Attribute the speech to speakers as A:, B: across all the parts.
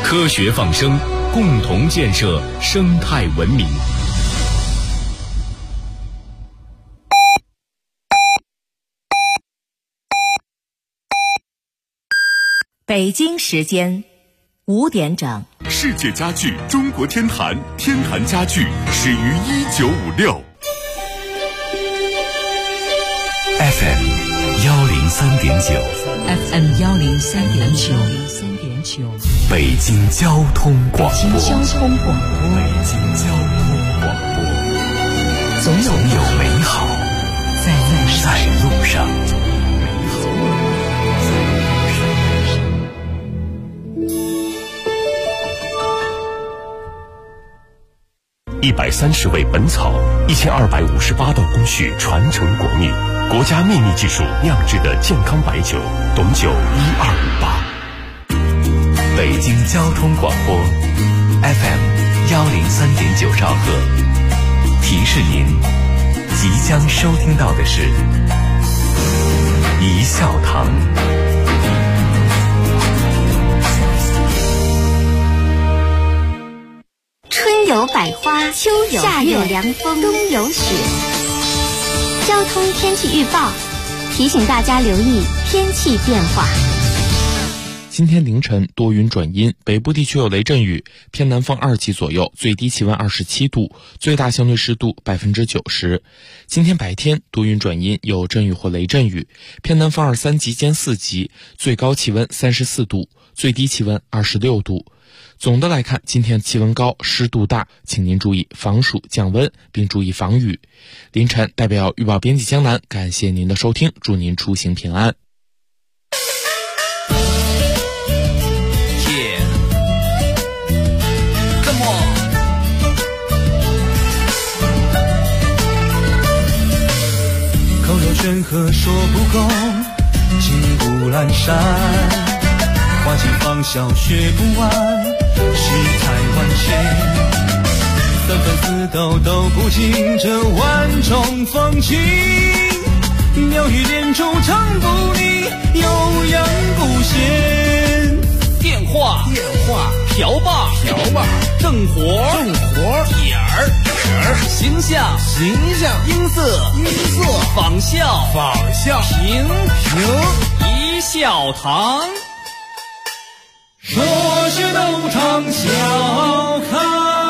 A: 科学放声，共同建设生态文明。
B: 北京时间5点整。
C: 世界家具中国天坛，天坛家具始于1956。
D: FM 103.9
B: FM 103.9，
D: 北京交通广播。
B: 北京交通
D: 广播，总有美好在路上。130味本草，1258道工序传承国秘，国家秘密技术酿制的健康白酒，董酒1258。北京交通广播 FM 103.9兆赫，提示您即将收听到的是一笑堂。
E: 春有百花，秋有夏有凉风，冬有雪。交通天气预报提醒大家留意天气变化。
F: 今天凌晨多云转阴，北部地区有雷阵雨，偏南风2级左右，最低气温27度，最大相对湿度90%。今天白天多云转阴，有阵雨或雷阵雨，偏南风3级兼4级，最高气温34度，最低气温26度。总的来看，今天气温高，湿度大，请您注意防暑降温，并注意防雨。凌晨代表预报编辑江南，感谢您的收听，祝您出行平安。
G: 口若悬河说不够，情不阑珊，花期芳笑学不完，世态万千，纷纷似斗斗不尽这万种风情，妙语连珠唱不腻，悠扬不歇。
H: 电话瓢把正活点儿形象音色仿效评一笑堂，
G: 说学逗唱笑开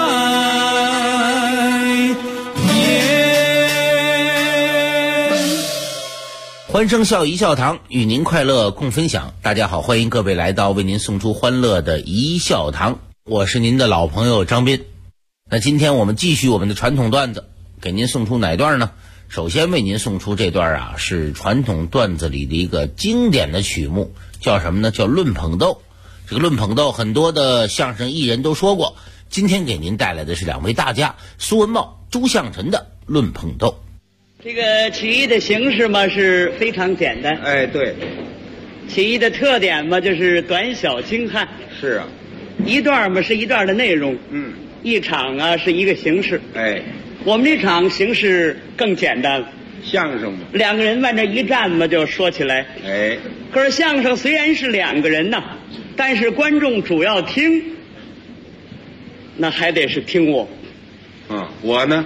G: 颜。
I: 欢声笑一笑堂，与您快乐共分享。大家好，欢迎各位来到为您送出欢乐的一笑堂，我是您的老朋友张斌。那今天我们继续我们的传统段子，给您送出哪段呢？首先为您送出这段是传统段子里的一个经典的曲目，叫什么呢？叫论捧逗。这个论捧逗很多的相声艺人都说过，今天给您带来的是2位大家苏文茂、朱向臣的论捧逗。
J: 这个起义的形式嘛是非常简单，
K: 对，
J: 起义的特点嘛就是短小精悍，
K: 是啊，
J: 一段嘛是一段的内容，一场是一个形式，我们这场形式更简单了，
K: 相声嘛
J: ，2个人往这一站嘛就说起来，可是相声虽然是2个人呐，但是观众主要听，那还得是听我，
K: 我呢？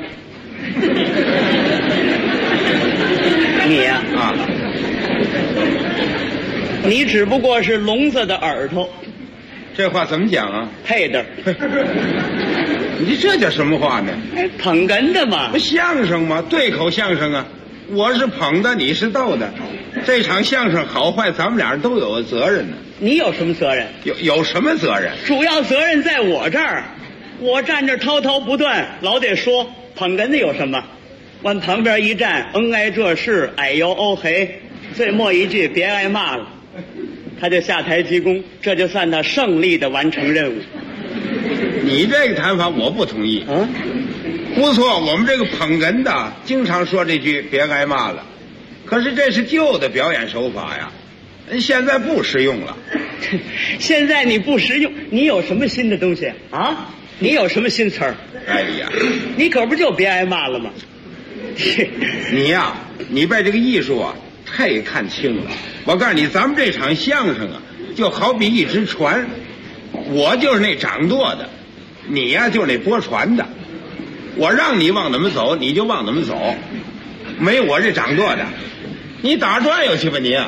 J: 你呀，你只不过是聋子的耳朵。
K: 这话怎么讲啊？
J: 配的。
K: 你这叫什么话呢？
J: 捧哏的嘛，
K: 不相声吗？对口相声啊，我是捧的，你是逗的，这场相声好坏咱们俩都有责任呢。
J: 你有什么责任？
K: 有什么责任？
J: 主要责任在我这儿，我站这滔滔不断，老得说。捧哏的有什么？往旁边一站，挨这事，哎呦哦嘿，最末一句别挨骂了，他就下台鞠躬，这就算他胜利的完成任务。
K: 你这个谈法我不同意。不错，我们这个捧哏的经常说这句别挨骂了，可是这是旧的表演手法呀，现在不实用了。
J: 现在你不实用，你有什么新的东西啊？你有什么新词儿？
K: 哎呀，
J: 你可不就别挨骂了吗？
K: 你呀，你被这个艺术太看轻了。我告诉你，咱们这场相声就好比一只船， 我就是那掌舵的，你呀就是那拨船的。我让你往哪么走，你就往哪么走，没我这掌舵的。你打转悠去吧你啊！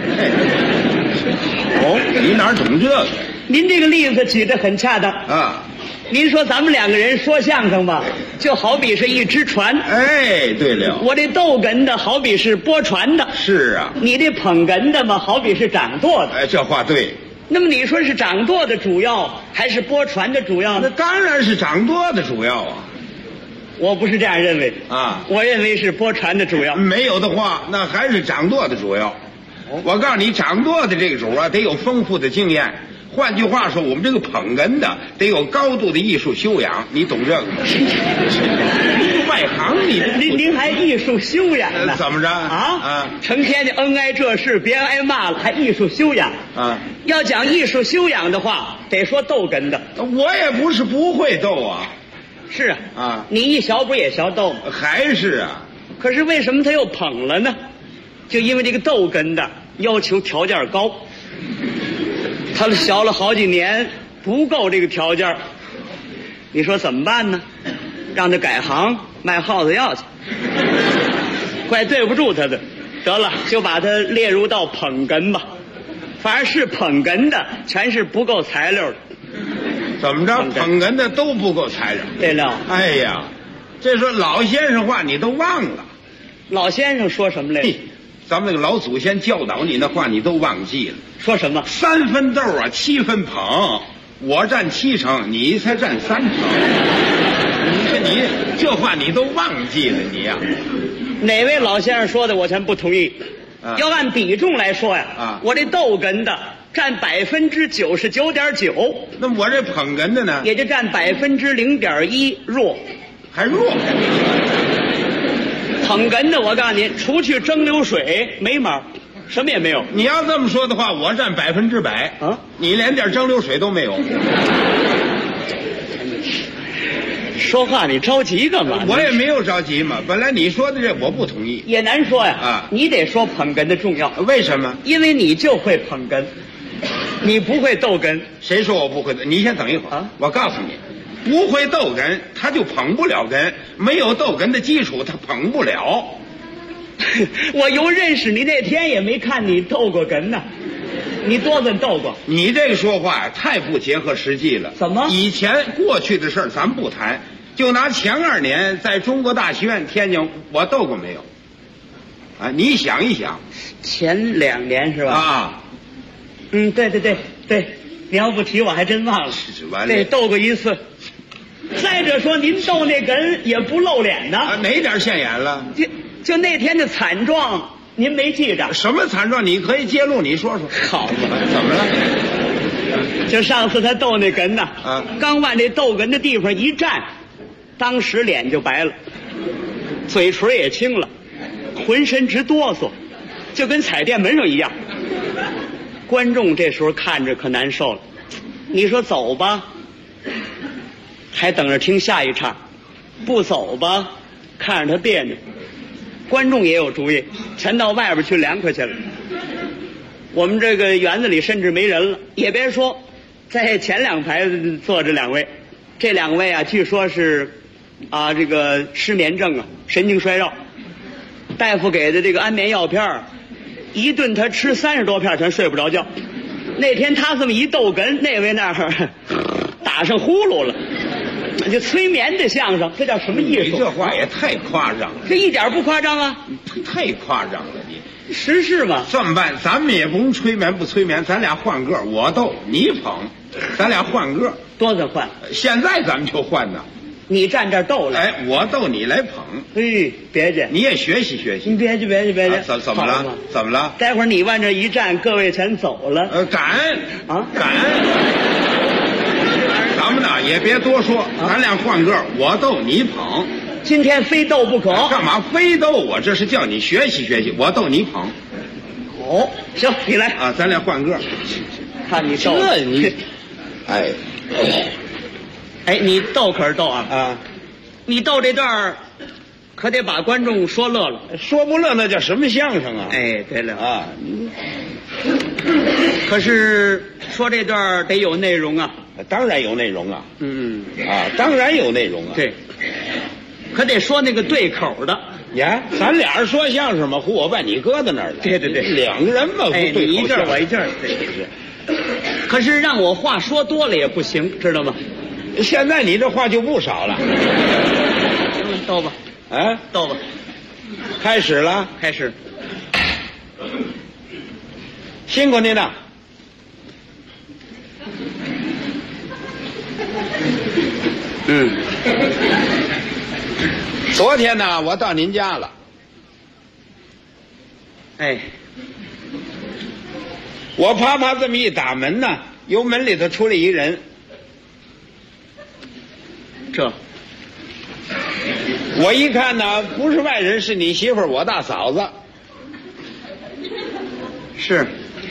K: 哦，你哪懂这个？
J: 您这个例子举得很恰当
K: 啊。
J: 您说咱们两个人说相声吧，就好比是一只船。
K: 哎，对了，
J: 我这逗哏的好比是拨船的。
K: 是啊。
J: 你这捧哏的嘛，好比是掌舵的。
K: 哎，这话对。
J: 那么你说是掌舵的主要，还是拨船的主要呢？
K: 那当然是掌舵的主要啊。
J: 我不是这样认为
K: 啊，
J: 我认为是拨船的主要。
K: 没有的话，那还是掌舵的主要。我告诉你，掌舵的这个主啊，得有丰富的经验。换句话说，我们这个捧哏的得有高度的艺术修养，你懂这个吗？外行
J: 您还艺术修养呢？
K: 怎么着
J: 啊？成天的恩爱这事，别挨骂了，还艺术修养
K: 啊？
J: 要讲艺术修养的话，得说逗哏的。
K: 我也不是不会逗啊。
J: 是啊，你一学不也学逗吗？
K: 还是啊。
J: 可是为什么他又捧了呢？就因为这个逗哏的要求条件高，他学了好几年不够这个条件，你说怎么办呢？让他改行卖耗子药去，怪对不住他的。得了，就把他列入到捧哏吧。凡是捧哏的，全是不够材料的。
K: 怎么着？捧哏的都不够材料。
J: 对了。
K: 哎呀，这说老先生话你都忘了。
J: 老先生说什么来着？
K: 咱们那个老祖先教导你的话你都忘记了。
J: 说什么
K: ？3分逗啊，7分捧，我占7成，你才占3成。你说你这话你都忘记了你呀？
J: 哪位老先生说的我全不同意。要按比重来说呀，我这逗哏的占99.9%，
K: 那我这捧哏的呢，
J: 也就占0.1%弱，
K: 还弱。
J: 捧哏的，我告诉您，除去蒸馏水没毛，什么也没有。
K: 你要这么说的话，我占100%啊，你连点蒸馏水都没有。
J: 说话你着急干嘛？
K: 我也没有着急嘛，本来你说的这我不同意。
J: 也难说呀。啊，你得说捧哏的重要。
K: 为什么？
J: 因为你就会捧哏，你不会逗哏。
K: 谁说我不会？你先等一会儿啊！我告诉你，不会逗哏，他就捧不了哏；没有逗哏的基础，他捧不了。
J: 我由认识你那天也没看你逗过哏呢。你多怎逗过？
K: 你这个说话呀，太不结合实际了。
J: 怎么？
K: 以前过去的事儿咱不谈，就拿前2年在中国大剧院天津，我逗过没有？啊，你想一想，
J: 前2年是吧？
K: 啊，
J: 对，你要不提我还真忘了。对，逗过一次。再者说，您逗那哏也不露脸呢。
K: 啊，哪点现眼了？
J: 就那天的惨状。您没记着
K: 什么惨状？你可以揭露，你说说。
J: 好嘛，
K: 怎么了？
J: 就上次他逗那哏呐，刚往这逗哏的地方一站，当时脸就白了，嘴唇也青了，浑身直哆嗦，就跟踩电门上一样。观众这时候看着可难受了，你说走吧，还等着听下一场；不走吧，看着他别扭。观众也有主意，全到外边去凉快去了。我们这个园子里甚至没人了，也别说，在前2排坐着2位，这2位啊，据说是这个失眠症啊，神经衰弱，大夫给的这个安眠药片，一顿他吃30多片，全睡不着觉。那天他这么一逗哏，那位那儿打上呼噜了。就催眠的相声，这叫什么艺术？
K: 你这话也太夸张了。
J: 这一点不夸张啊，
K: 太夸张了你。
J: 实事嘛。
K: 这么办，咱们也不用催眠不催眠，咱俩换个，我逗你捧，咱俩换个。
J: 多怎换？
K: 现在咱们就换呢。
J: 你站这儿逗来，
K: 我逗你来捧。
J: 别介，
K: 你也学习学习。
J: 你别介。
K: 怎么了？怎么了？
J: 待会儿你往这一站，各位全走了。
K: 感恩。咱们呢也别多说，咱俩换个，我逗你捧。
J: 今天非逗不可。
K: 干嘛非逗我？这是叫你学习学习，我逗你捧。
J: 哦，行，你来
K: 啊，咱俩换个。
J: 看你逗
K: 这你，
J: 你逗可是逗啊！你逗这段可得把观众说乐了，
K: 说不乐那叫什么相声啊？
J: 对了
K: 啊，
J: 可是说这段得有内容啊。
K: 当然有内容啊。当然有内容啊。
J: 对，可得说那个对口的。
K: 呀，咱俩人说相声嘛，胡我把你搁在那儿了。
J: 对，
K: 两个人嘛，
J: 哎，
K: 对口
J: 你一阵我一阵。对。可是让我话说多了也不行，知道吗？
K: 现在你这话就不少了。
J: 逗吧。
K: 啊，
J: 逗吧。
K: 开始了。
J: 开始。
K: 辛苦您了。昨天呢，我到您家了。
J: 哎，
K: 我啪这么一打门呢，由门里头出来一人。我一看呢，不是外人，是你媳妇儿，我大嫂子。
J: 是。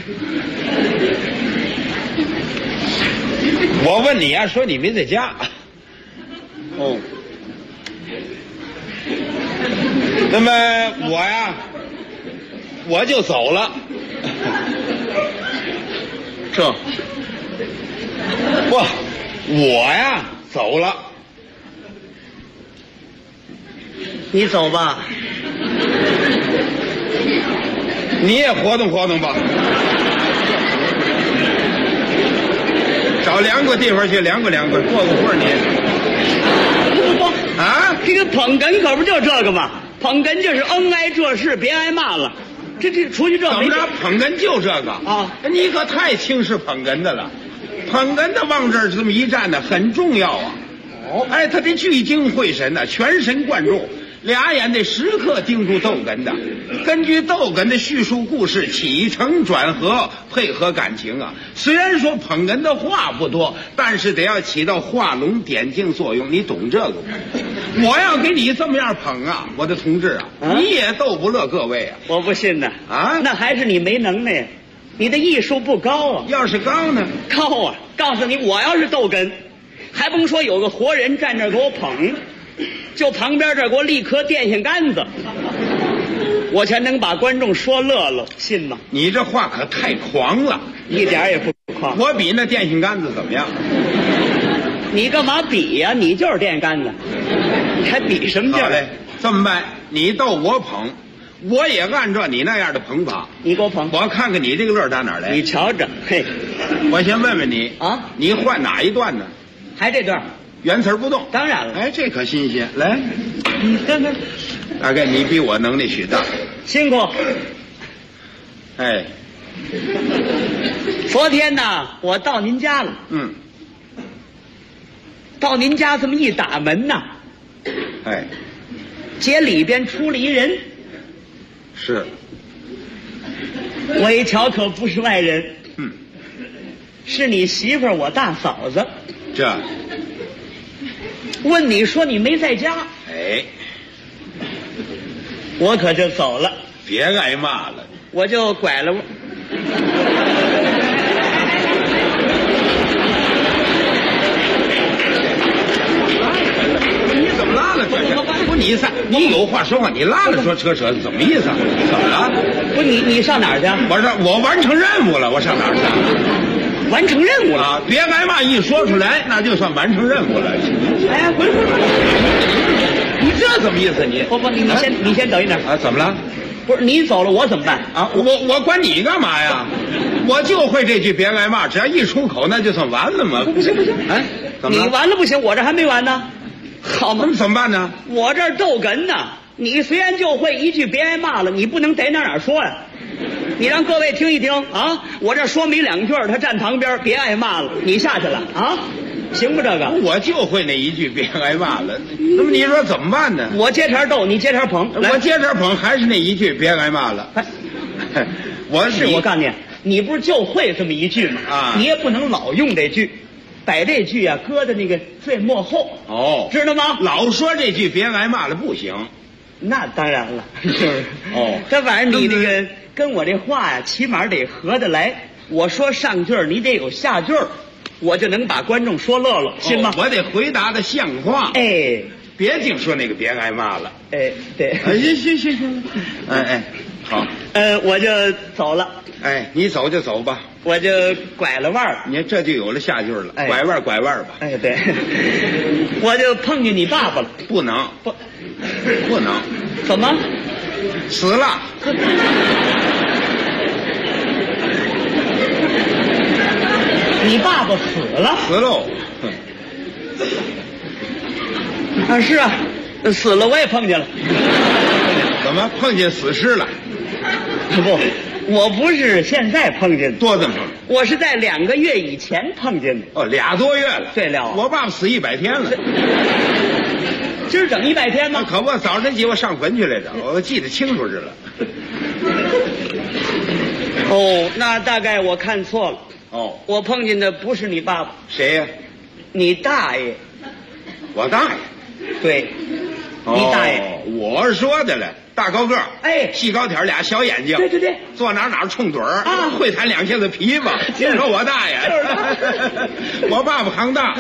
K: 我问你呀，说你没在家。
J: 哦。
K: 那么我呀，我就走了。不，我呀走了。
J: 你走吧。
K: 你也活动活动吧。找凉快地方去凉快凉快，过个会你。啊，
J: 这个捧哏可不就这个吗？捧哏就是恩爱这事，别挨骂了。这出去这
K: 怎么着？捧哏就这个
J: 啊？
K: 你可太轻视捧哏的了。捧哏的往这儿这么一站呢，很重要啊。哎，他得聚精会神的，全神贯注，俩眼得时刻盯住逗哏的，根据逗哏的叙述故事，起承转合，配合感情啊。虽然说捧哏的话不多，但是得要起到画龙点睛作用，你懂这个吗？我要给你这么样捧啊，我的同志啊，你也逗不乐各位啊。
J: 我不信呢。
K: 啊，
J: 那还是你没能耐呀，你的艺术不高啊。
K: 要是高呢？
J: 高啊！告诉你，我要是逗哏，还甭说有个活人站这儿给我捧，就旁边这儿给我立颗电线杆子，我全能把观众说乐了，信吗？
K: 你这话可太狂了，
J: 一点也不狂。
K: 我比那电线杆子怎么样？
J: 你干嘛比呀？你就是电线杆子，你还比什么劲儿？
K: 好嘞，这么办，你逗我捧，我也按照你那样的捧法。
J: 你给我捧，
K: 我看看你这个乐打哪儿来。
J: 你瞧着，嘿，
K: 我先问问你
J: 啊，
K: 你换哪一段呢？
J: 还这段
K: 原词不动。
J: 当然了。
K: 哎，这可新鲜。来，
J: 你看看，
K: 大概你比我能力许大。
J: 辛苦。
K: 哎，
J: 昨天呢，我到您家了。到您家这么一打门呐，
K: 哎，
J: 街里边出了一人。
K: 是。
J: 我一瞧可不是外人。是你媳妇儿，我大嫂子。
K: 这。
J: 问你说你没在家。
K: 哎。
J: 我可就走了。
K: 别挨骂了。
J: 我就拐了。
K: 拉了这是不你你有话说话，你拉了说扯怎么意思？怎么了？
J: 不，你上哪儿去？
K: 我完成任务了，我上哪儿去？
J: 完成任务了
K: 啊！别挨骂，一说出来那就算完成任务了。
J: 哎，滚！
K: 你这怎么意思？你
J: 不，你先等一等
K: 啊！怎么了？
J: 不是你走了，我怎么办
K: 啊？我管你干嘛呀？我就会这句别挨骂，只要一出口那就算完了嘛。
J: 不行！哎，你完了不行，我这还没完呢。好嘛，
K: 那怎么办呢？
J: 我这儿逗哏呢，你虽然就会一句别挨骂了，你不能在哪说呀？你让各位听一听啊！我这说没两句，他站旁边，别挨骂了，你下去了啊？行不？这个
K: 我就会那一句别挨骂了。那么你说怎么办呢？
J: 我接茬逗，你接茬捧。
K: 我接茬捧还是那一句别挨骂了。我
J: 告诉你，你不是就会这么一句吗？
K: 啊，
J: 你也不能老用这句。把这句啊搁在那个最幕后
K: 哦，
J: 知道吗？
K: 老说这句别挨骂了不行。
J: 那当然了，就是
K: 哦。
J: 这玩意儿你这个跟我这话呀，起码得合得来。我说上句儿，你得有下句儿，我就能把观众说乐了，信吗？
K: 我得回答的像话。
J: 哎，
K: 别净说那个别挨骂了。
J: 哎，对。
K: 行。哎，好。
J: 我就走了。
K: 哎，你走就走吧，
J: 我就拐了弯儿。
K: 你看这就有了下句了，
J: 哎
K: 拐弯拐弯吧。
J: 哎，对，我就碰见你爸爸了。
K: 不能，不能，
J: 怎么？
K: 死了。
J: 你爸爸死了？
K: 死喽。
J: 啊，是啊，死了我也碰见了。
K: 怎么碰见死尸了？
J: 不，我不是现在碰见的，
K: 多怎么？
J: 我是在2个月以前碰见的。
K: 哦，2多月了。
J: 对了，
K: 我爸爸死100天了。
J: 今儿整100天吗？
K: 可不，早晨起我上坟去来着，我记得清楚着了。
J: 哦，那大概我看错了。
K: 哦，
J: 我碰见的不是你爸爸。
K: 谁呀？
J: 你大爷。
K: 我大爷。
J: 对，你大爷。
K: 我说的了，大高个儿，
J: 哎，
K: 细高挑，俩小眼睛，
J: 对对对，
K: 坐哪冲盹儿
J: 啊，
K: 会弹2下子琵琶。听说我大爷，我爸爸行大。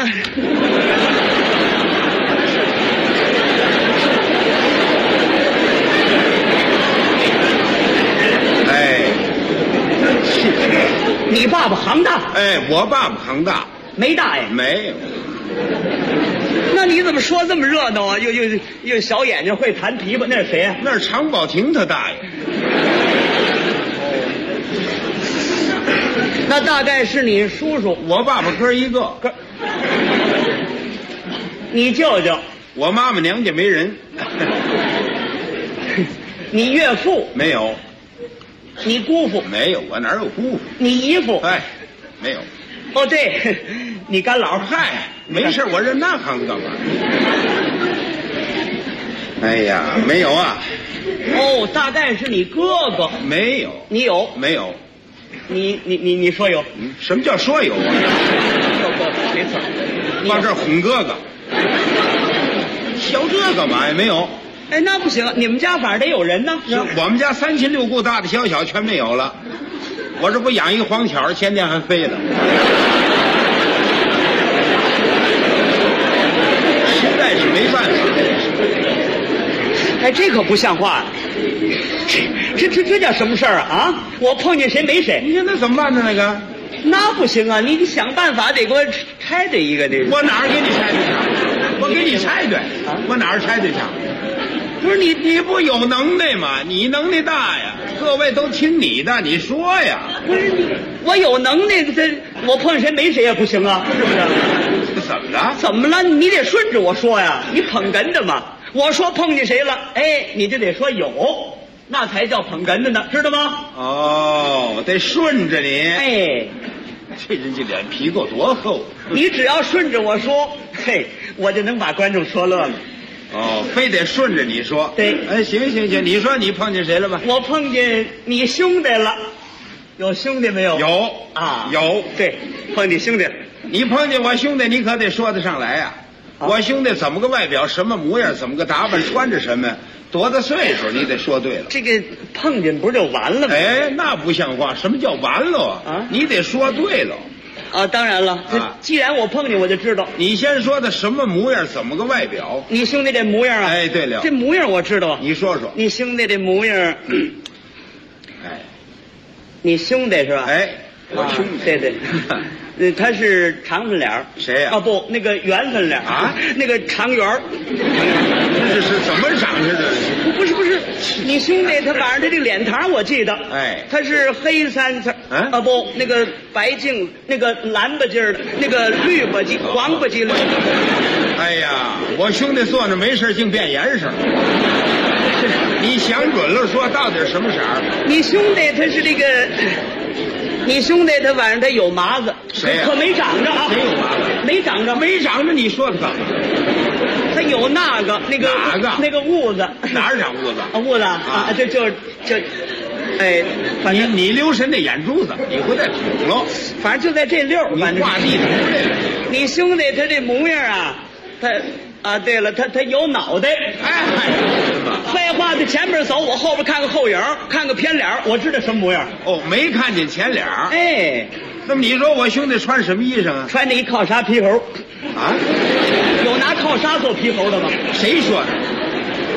K: 哎，
J: 你爸爸行大？
K: 哎，我爸爸行大，
J: 没大爷？
K: 没有。
J: 那你怎么说这么热闹啊？又小眼睛，会弹琵琶，那是谁呀？
K: 那是常宝霆他大爷。
J: 那大概是你叔叔。
K: 我爸爸哥一个。
J: 你舅舅。
K: 我妈妈娘家没人。
J: 你岳父？
K: 没有。
J: 你姑父？
K: 没有，我哪有姑父？
J: 你姨父？
K: 哎，没有。
J: 哦，对，你干老。
K: 嗨，没事，我认那行干嘛？哎呀，没有啊。
J: 哦，大概是你哥哥。
K: 没有。
J: 你有？
K: 没有。
J: 你说有？
K: 什么叫说有啊？
J: 没错。
K: 往这儿哄哥哥。笑这干嘛呀？没有。
J: 哎，那不行，你们家反正得有人呢。
K: 我们家3亲6故，大大小小全没有了。我这不养一个黄巧，前天还飞了。实在是没办法。
J: 哎，这可不像话。这叫什么事儿啊？啊，我碰见谁没谁。
K: 你现在怎么办呢？那个，
J: 那不行啊！你想办法得给我拆对一个这。
K: 我哪儿给你拆对去？我给你拆对，我哪儿拆对去？不是你不有能耐吗？你能耐大呀，各位都听你的，你说呀。
J: 不是你，我有能耐，我碰见谁没谁也不行啊，是不是？
K: 怎么了？
J: 怎么了？你得顺着我说呀，你捧哏的嘛。我说碰见谁了，哎，你就得说有，那才叫捧哏的呢，知道吗？
K: 哦，得顺着你。
J: 哎，
K: 这人这脸皮够多厚。
J: 你只要顺着我说，嘿，我就能把观众说乐了。
K: 哦，非得顺着你说。
J: 对，
K: 哎，行，你说你碰见谁了吧？
J: 我碰见你兄弟了，有兄弟没有？
K: 有
J: 啊，
K: 有。
J: 对，碰见兄弟了。
K: 你碰见我兄弟，你可得说得上来呀。我兄弟怎么个外表，什么模样，怎么个打扮，穿着什么，多大岁数，你得说对了。
J: 这个碰见不是就完了吗？
K: 哎，那不像话，什么叫完了啊？你得说对了。
J: 啊，当然了，既然我碰见，我就知道。
K: 你先说的什么模样，怎么个外表？
J: 你兄弟这模样啊？
K: 哎，对了，
J: 这模样我知道。
K: 你说说。
J: 你兄弟这模样，
K: 哎，
J: 你兄弟是吧？
K: 哎，我兄弟，
J: 对，他是长粉脸。
K: 谁呀？
J: 啊不，那个圆粉脸
K: 啊，
J: 那个长圆。
K: 这是怎么长似的？
J: 不是，你兄弟他反正他这脸膛我记得，
K: 哎，
J: 他是黑3层，啊不，那个白净，那个蓝吧唧的，那个绿吧唧，黄吧唧的。
K: 哎呀，我兄弟坐那没事净变颜色。你想准了说到底什么色儿？
J: 你兄弟他是这个，你兄弟他反正他有麻子，
K: 谁呀？
J: 可没长着啊。
K: 谁有麻子？
J: 没长着，
K: 没长着，你说他干嘛？
J: 他有那个
K: 哪个
J: 那个痦子，
K: 哪儿长痦子？
J: 痦子啊，就，哎，反正
K: 你留神那眼珠子，你回来捅了。
J: 反正就在这溜儿，
K: 你挂地图来了。
J: 你兄弟他这模样啊，他对了，他有脑袋。
K: 哎，
J: 废话，他前面走，我后边看个后影，看个偏脸，我知道什么模样。
K: 哦，没看见前脸。
J: 哎，
K: 那么你说我兄弟穿什么衣裳啊？
J: 穿的一靠纱皮猴。
K: 啊？
J: 有拿靠纱做皮猴的吗？
K: 谁说的？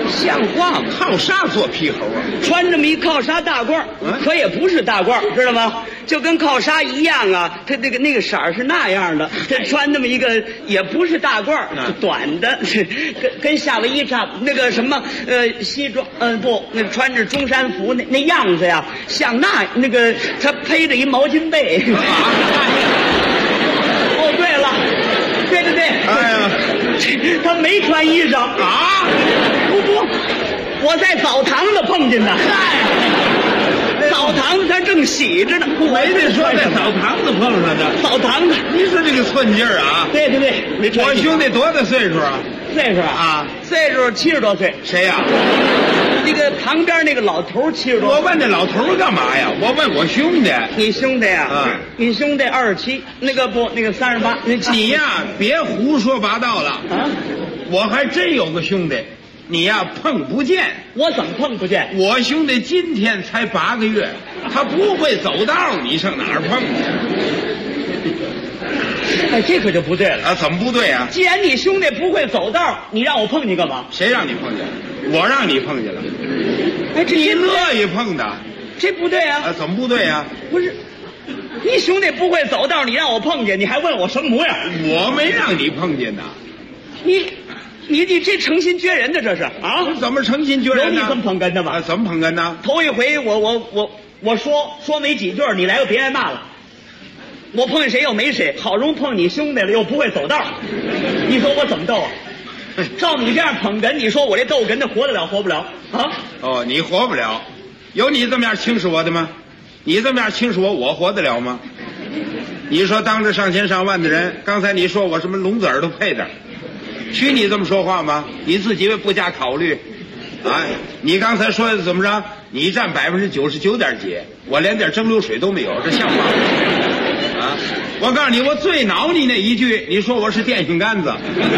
K: 像话吗？靠啥做皮猴啊？
J: 穿这么一靠纱大褂，可也不是大褂，知道吗？就跟靠纱一样啊，它那个色儿是那样的。这穿那么一个也不是大褂，短的，跟夏威夷差那个什么西装不，那穿着中山服那样子呀，像那个他披着一毛巾被。哦，对了，对，哎呀，他没穿衣裳啊！不，我在澡堂子碰见的。澡堂子他正洗着呢，
K: 没得说在澡堂子碰上的。
J: 澡堂子，
K: 你说这个寸劲儿啊！
J: 对，没穿。
K: 我兄弟多大岁数啊？
J: 岁数啊？岁数70多岁。
K: 谁呀？
J: 那个旁边那个老头70多岁。
K: 我问这老头干嘛呀？我问我兄弟。
J: 你兄弟啊？你兄弟27，那个38。
K: 你呀，别胡说八道了啊！我还真有个兄弟。你呀碰不见，
J: 我怎么碰不见？
K: 我兄弟今天才8个月，他不会走道，你上哪儿碰
J: 去？哎，这可就不对了
K: 啊！怎么不对啊？
J: 既然你兄弟不会走道，你让我碰你干嘛？
K: 谁让你碰见？我让你碰见了。
J: 哎，这
K: 你乐意碰的？
J: 这不对啊！
K: 怎么不对啊？
J: 不是，你兄弟不会走道，你让我碰见，你还问我什么模样？
K: 我没让你碰见呐。
J: 你这诚心撅人的这是啊？
K: 怎么诚心撅人呢？
J: 有你这么捧哏的吗？
K: 怎么捧哏呢？
J: 头一回我说没几句，你来个别挨骂了。我碰见谁又没谁，好容易碰你兄弟了，又不会走道，你说我怎么斗啊？照你这样捧哏，你说我这逗哏的活得了活不了啊？
K: 哦，你活不了，有你这么样轻视我的吗？你这么样轻视我活得了吗？你说当着上千上万的人，刚才你说我什么聋子耳朵配的？许你这么说话吗？你自己不加考虑，哎，你刚才说的怎么着？你占99.几，我连点蒸馏水都没有，这像话吗？啊！我告诉你，我最恼你那一句，你说我是电线杆子，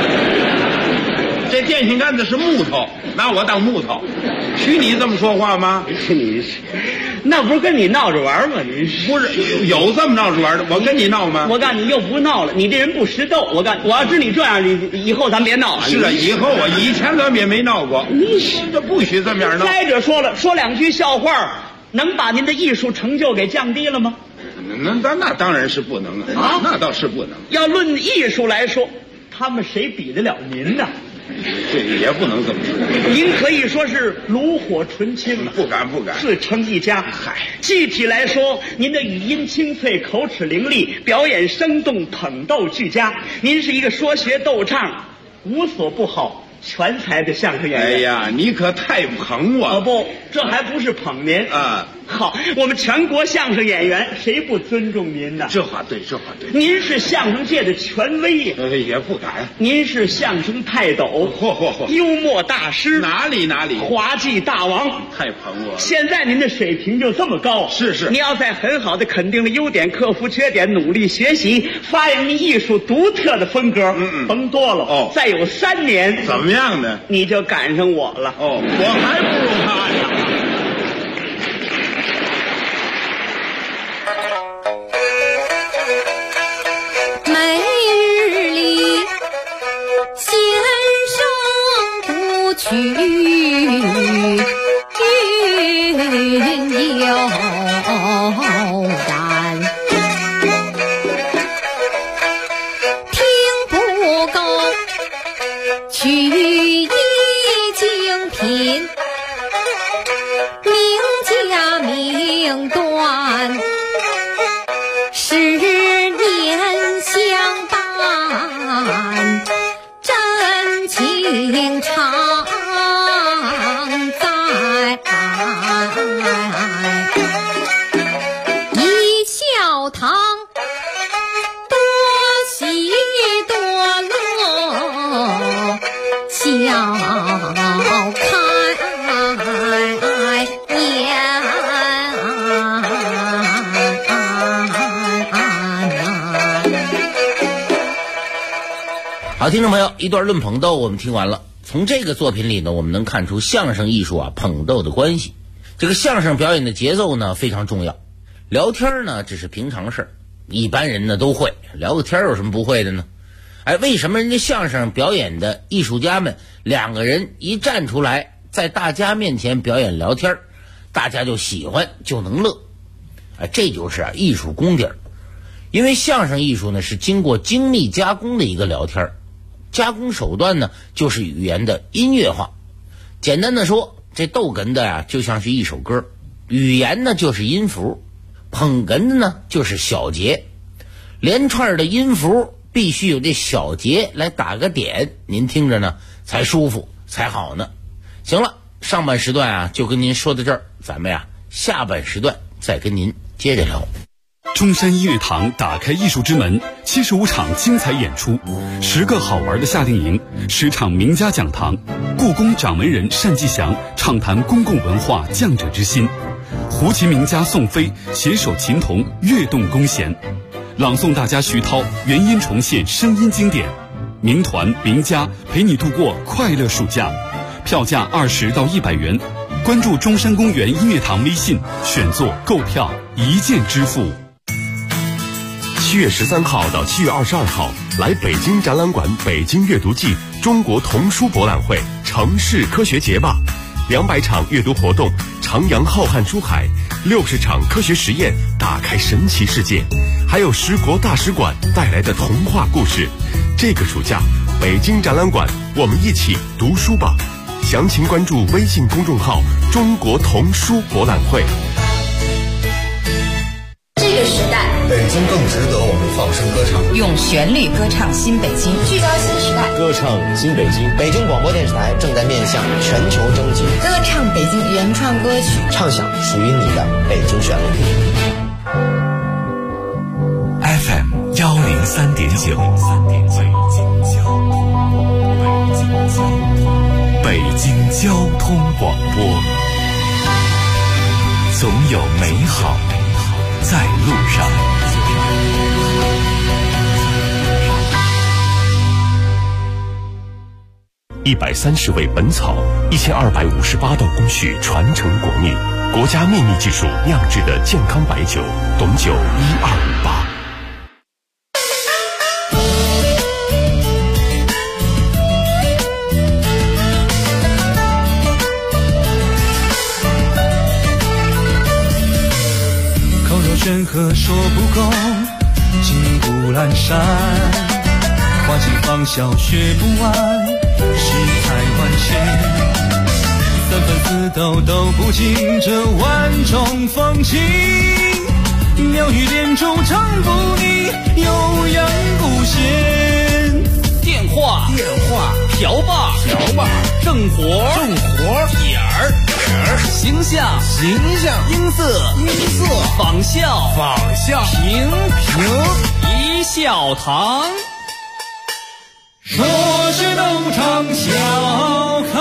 K: 这电线杆子是木头，拿我当木头，许你这么说话吗？
J: 你那不是跟你闹着玩吗？你
K: 不是有这么闹着玩的？我跟你闹吗？
J: 我告诉你，又不闹了。你这人不识逗。我要知你这样，你以后咱别闹了。
K: 是啊，以后我以前咱们也没闹过。你这不许这么样闹。
J: 再者说了，说两句笑话，能把您的艺术成就给降低了吗？
K: 那当然是不能啊，那倒是不能。
J: 要论艺术来说，他们谁比得了您呢？
K: 这也不能这么说。
J: 您可以说是炉火纯青，
K: 不敢，
J: 自成一家。
K: 嗨，
J: 具体来说，您的语音清脆，口齿伶俐，表演生动，捧逗俱佳。您是一个说学逗唱无所不好、全才的相声演员。
K: 哎呀，你可太捧我了！
J: 不，这还不是捧您
K: 啊。
J: 好，我们全国相声演员谁不尊重您呢？
K: 这话对。
J: 您是相声界的权威呀。
K: 也不敢。
J: 您是相声泰斗，幽默大师，
K: 哪里，
J: 滑稽大王，
K: 太捧我了。
J: 现在您的水平就这么高，
K: 是。
J: 你要在很好的肯定了优点，克服缺点，努力学习，发扬您艺术独特的风格。甭多了哦，再有3年，
K: 怎么样呢？
J: 你就赶上我了。
K: 哦，我还不如他呀。
L: 去云游然，听不够曲艺精品，名家名断，10年相伴，真情长。一笑堂多喜多乐，笑开颜。
I: 好，听众朋友，一段论捧逗我们听完了。从这个作品里呢，我们能看出相声艺术啊捧逗的关系。这个相声表演的节奏呢非常重要，聊天呢只是平常事儿，一般人呢都会聊个天，有什么不会的呢？哎，为什么人家相声表演的艺术家们2个人一站出来在大家面前表演聊天，大家就喜欢就能乐。这就是艺术功底儿。因为相声艺术呢是经过精密加工的一个聊天，加工手段呢就是语言的音乐化。简单的说，这逗哏的呀就像是一首歌，语言呢就是音符，捧哏的呢就是小节，连串的音符必须有这小节来打个点，您听着呢才舒服才好呢。行了，上半时段啊就跟您说到这儿，咱们呀下半时段再跟您接着聊。
C: 中山音乐堂打开艺术之门，75场精彩演出，10个好玩的夏令营，10场名家讲堂，故宫掌门人单霁翔畅谈公共文化匠者之心，胡琴名家宋飞携手琴童跃动弓弦，朗诵大家徐涛原音重现声音经典，名团名家陪你度过快乐暑假，票价20到100元，关注中山公园音乐堂微信，选座购票一键支付。
M: 7月13号到7月22号，来北京展览馆北京阅读季中国童书博览会城市科学节吧，200场阅读活动，徜徉浩瀚书海，60场科学实验，打开神奇世界，还有10国大使馆带来的童话故事。这个暑假，北京展览馆，我们一起读书吧。详情关注微信公众号“中国童书博览会”。
N: 这个时代，
O: 北京更值得我们放声歌唱，
B: 用旋律歌唱新北京，
N: 聚焦新时代，
O: 歌唱新北京。北京广播电视台正在面向全球征集，
N: 歌唱北京原创歌曲，
O: 唱响属于你的北京旋律。
D: FM 103.9，北京交通广播，总有美好在路上。
M: 130味本草，1258道工序传承国秘，国家秘密技术酿制的健康白酒，董酒1258。
G: 山河说不够，金谷阑珊，花季芳笑学不完，世态万千，三分四斗都不尽这万种风情，妙语连珠唱不腻，悠扬不闲。
H: 电话瓢把正活点儿形象音色仿效评一笑堂，
G: 说是东厂笑开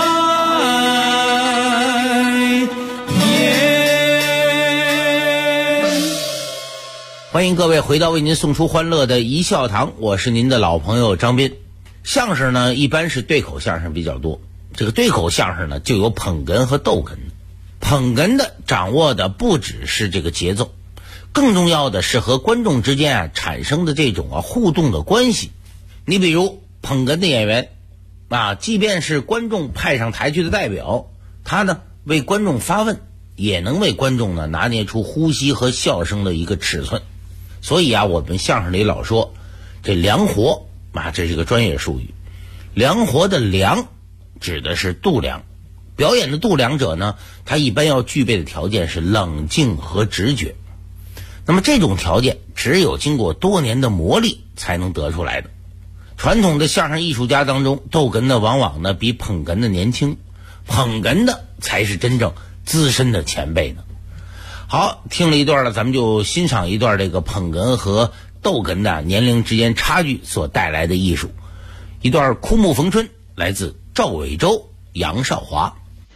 G: 颜。
I: 欢迎各位回到为您送出欢乐的一笑堂，我是您的老朋友张斌。相声呢一般是对口相声比较多，这个对口相声呢就有捧哏和逗哏。捧哏的掌握的不只是这个节奏，更重要的是和观众之间产生的这种互动的关系。你比如捧哏的演员即便是观众派上台去的代表，他呢为观众发问，也能为观众呢拿捏出呼吸和笑声的一个尺寸。所以我们相声里老说这良活这是个专业术语。良活的良指的是度量，表演的度量者呢，他一般要具备的条件是冷静和直觉。那么这种条件只有经过多年的磨砺才能得出来的。传统的相声艺术家当中，逗哏的往往呢比捧哏的年轻，捧哏的才是真正资深的前辈呢。好，听了一段了，咱们就欣赏一段这个捧哏和逗哏的年龄之间差距所带来的艺术，一段枯木逢春，来自赵伟洲、杨少华。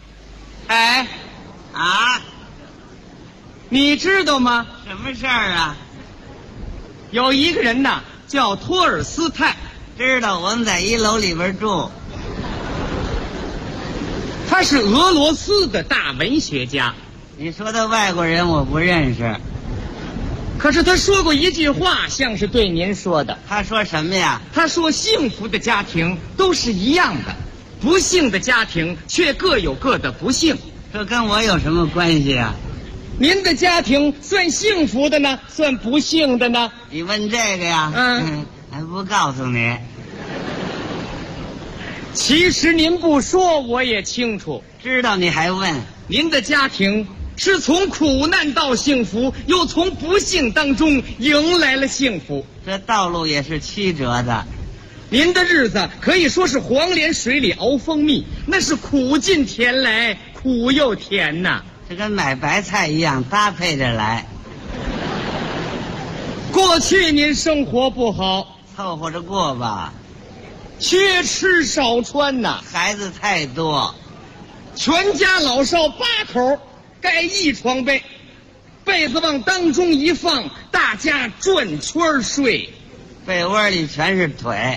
P: 你知道吗？
Q: 什么事儿啊？
P: 有一个人呐，叫托尔斯泰。
Q: 知道，我们在一楼里边住。
P: 他是俄罗斯的大文学家。
Q: 你说的外国人我不认识。
P: 可是他说过一句话，像是对您说的。
Q: 他说什么呀？
P: 他说幸福的家庭都是一样的， 不幸的家庭却各有各的不幸。
Q: 这跟我有什么关系啊？
P: 您的家庭算幸福的呢，算不幸的呢？
Q: 你问这个呀？还不告诉你。
P: 其实您不说我也清楚，
Q: 知道你还问。
P: 您的家庭是从苦难到幸福，又从不幸当中迎来了幸福，
Q: 这道路也是曲折的。
P: 您的日子可以说是黄连水里熬蜂蜜，那是苦尽甜来，苦又甜呐。
Q: 这跟买白菜一样，搭配着来。
P: 过去您生活不好，
Q: 凑合着过吧。
P: 缺吃少穿呐，
Q: 孩子太多，
P: 全家老少8口盖一床被，被子往当中一放，大家转圈睡，
Q: 被窝里全是腿。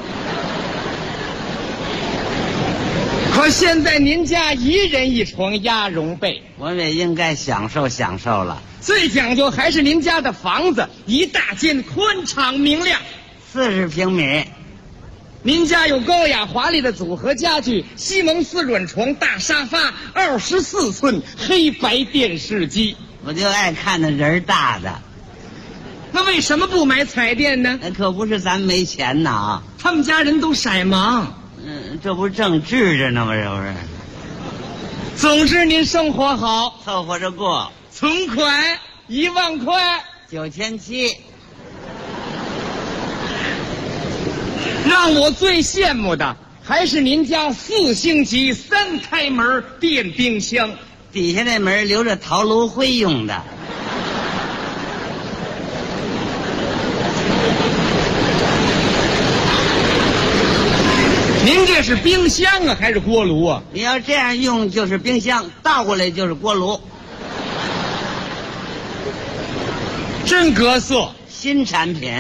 P: 可现在您家1人1床鸭绒被，
Q: 我们也应该享受享受了。
P: 最讲究还是您家的房子，一大间宽敞明亮
Q: ，40平米。
P: 您家有高雅华丽的组合家具，西蒙斯软床、大沙发、24寸黑白电视机。
Q: 我就爱看那人大的。
P: 那为什么不买彩电呢？
Q: 那可不是咱没钱呐，
P: 他们家人都色盲。
Q: 这不正治着呢吗？这不是。
P: 总之您生活好，
Q: 凑合着过。
P: 存款1万块
Q: ，9700。
P: 让我最羡慕的还是您家4星级3开门电冰箱，
Q: 底下那门留着陶炉灰用的。
P: 您这是冰箱啊，还是锅炉啊？
Q: 你要这样用就是冰箱，倒过来就是锅炉。
P: 真格色，
Q: 新产品。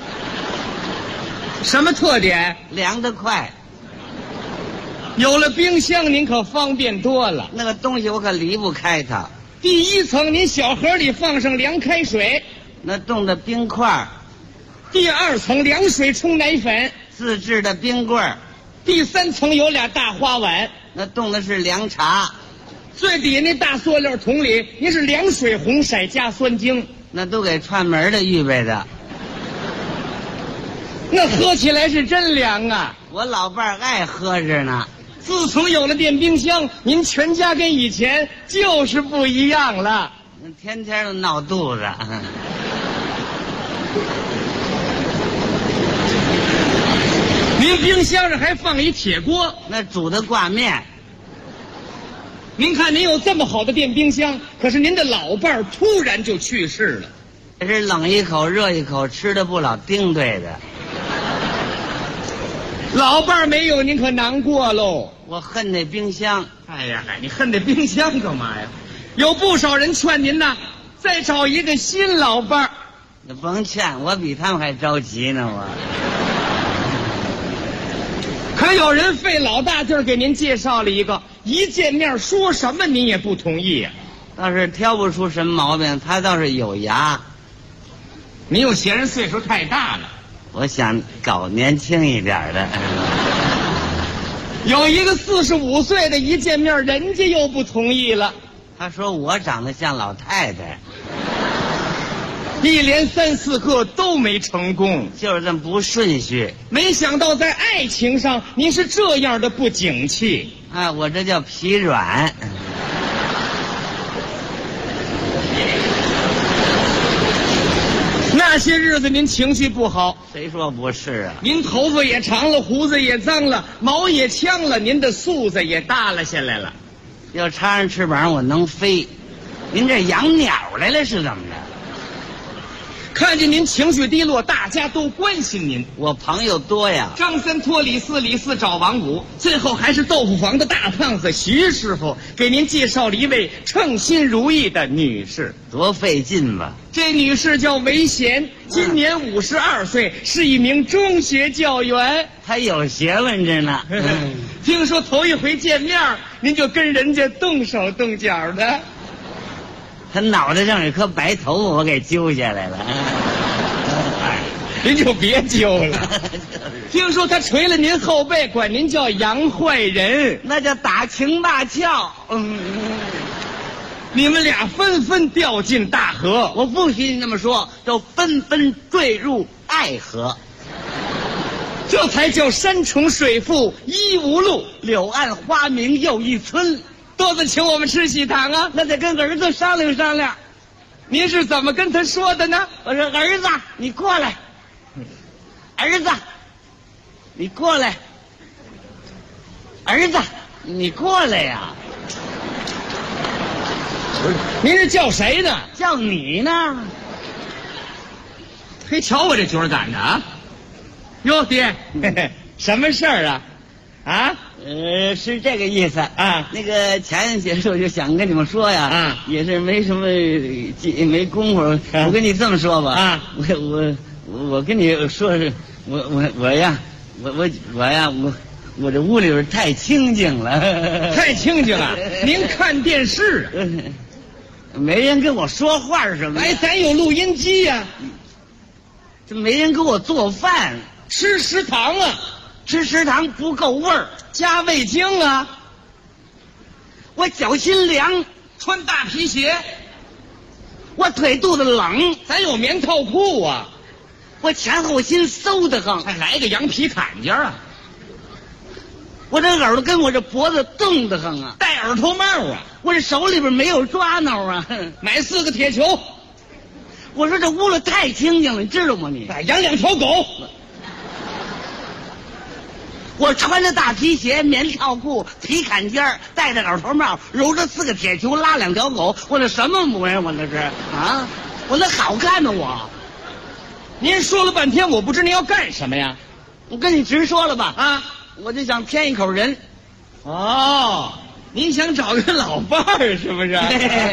P: 什么特点？
Q: 凉得快。
P: 有了冰箱，您可方便多了。
Q: 那个东西我可离不开它。
P: 第1层，您小盒里放上凉开水，
Q: 那冻的冰块。
P: 第2层，凉水冲奶粉，
Q: 自制的冰棍儿。
P: 第3层有俩大花碗，
Q: 那冻的是凉茶。
P: 最底下那大塑料桶里，您是凉水红色加酸精，
Q: 那都给串门的预备的。
P: 那喝起来是真凉啊！
Q: 我老伴儿爱喝着呢。
P: 自从有了电冰箱，您全家跟以前就是不一样了，
Q: 天天都闹肚子。
P: 您冰箱上还放一铁锅，
Q: 那煮的挂面。
P: 您看您有这么好的电冰箱，可是您的老伴儿突然就去世了，
Q: 这是冷一口热一口，吃的不老丁对的。
P: 老伴儿没有您可难过喽。
Q: 我恨那冰箱。
P: 哎呀，你恨那冰箱干嘛呀？有不少人劝您呐，再找一个新老伴儿。
Q: 你甭劝，我比他们还着急呢，我。
P: 可有人费老大劲儿给您介绍了一个，一见面说什么您也不同意呀。
Q: 倒是挑不出什么毛病，他倒是有牙。
P: 您又嫌人岁数太大了。
Q: 我想搞年轻一点的。
P: 有一个45岁的，一见面人家又不同意了。
Q: 他说我长得像老太太。
P: 一连3、4个都没成功，
Q: 就是这么不顺序。
P: 没想到在爱情上您是这样的不景气
Q: 啊！我这叫疲软。
P: 那些日子您情绪不好，
Q: 谁说不是啊？
P: 您头发也长了，胡子也脏了，毛也呛了，您的素子也耷拉下来了。
Q: 要插上翅膀我能飞，您这养鸟来了是怎么着？
P: 看见您情绪低落，大家都关心您。
Q: 我朋友多呀，
P: 张三托李四，李四找王五，最后还是豆腐房的大胖子徐师傅给您介绍了一位称心如意的女士。
Q: 多费劲吧？
P: 这女士叫韦贤，今年52岁，是一名中学教员。
Q: 她有学问着呢。
P: 听说头一回见面，您就跟人家动手动脚的。
Q: 他脑袋上有颗白头发，我给揪下来了。
P: 您就别揪了。听说他捶了您后背，管您叫杨坏人，
Q: 那叫打情骂俏。
P: 你们俩纷纷掉进大河。
Q: 我不许你那么说，就纷纷坠入爱河。
P: 这才叫山重水复疑无路，
Q: 柳暗花明又一村。
P: 多子请我们吃喜糖啊，
Q: 那得跟儿子商量商量。
P: 您是怎么跟他说的呢？
Q: 我说儿子，你过来。儿子，你过来。儿子，你过来呀。
P: 不是，您是叫谁呢？
Q: 叫你呢。
P: 嘿，瞧我这角儿胆的啊！哟，爹，什么事儿啊？啊？
Q: 是这个意思
P: 啊。
Q: 那个前些时候就想跟你们说呀，啊，也是没什么没功夫。我跟你这么说吧，啊，我跟你说是，我呀，我这屋里边太清静了，
P: 太清静了。您看电视啊？
Q: 没人跟我说话什么？
P: 哎，咱有录音机呀。
Q: 这没人给我做饭，
P: 吃食堂啊，
Q: 吃食堂不够味儿，
P: 加味精啊。
Q: 我脚心凉，
P: 穿大皮鞋，
Q: 我腿肚子冷，
P: 咱有棉套裤啊。
Q: 我前后心馊得慌，
P: 还来个羊皮坎肩啊。
Q: 我这耳朵跟我这脖子冻得慌啊，
P: 戴耳朵帽啊。
Q: 我这手里边没有抓挠啊，
P: 买4个铁球。
Q: 我说这屋里太清静了，你知道吗你？
P: 养2条狗。
Q: 我穿着大皮鞋、棉套裤、皮坎肩，戴着耳头帽，揉着4个铁球，拉2条狗，我这什么模样？我那是啊，我那好看吗？我？
P: 您说了半天，我不知您要干什么呀？
Q: 我跟你直说了吧，
P: 啊，
Q: 我就想添一口人。
P: 哦，您想找个老伴儿是不是？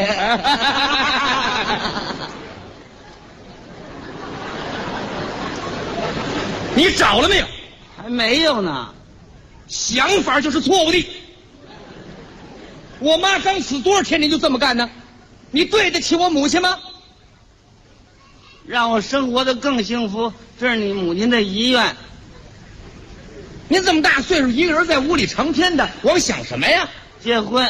P: 你找了没有？
Q: 还没有呢。
P: 想法就是错误的。我妈刚死多少天，你就这么干呢？你对得起我母亲吗？
Q: 让我生活得更幸福，这是你母亲的遗愿。
P: 您这么大岁数，一个人在屋里成天的，光想什么呀？
Q: 结婚。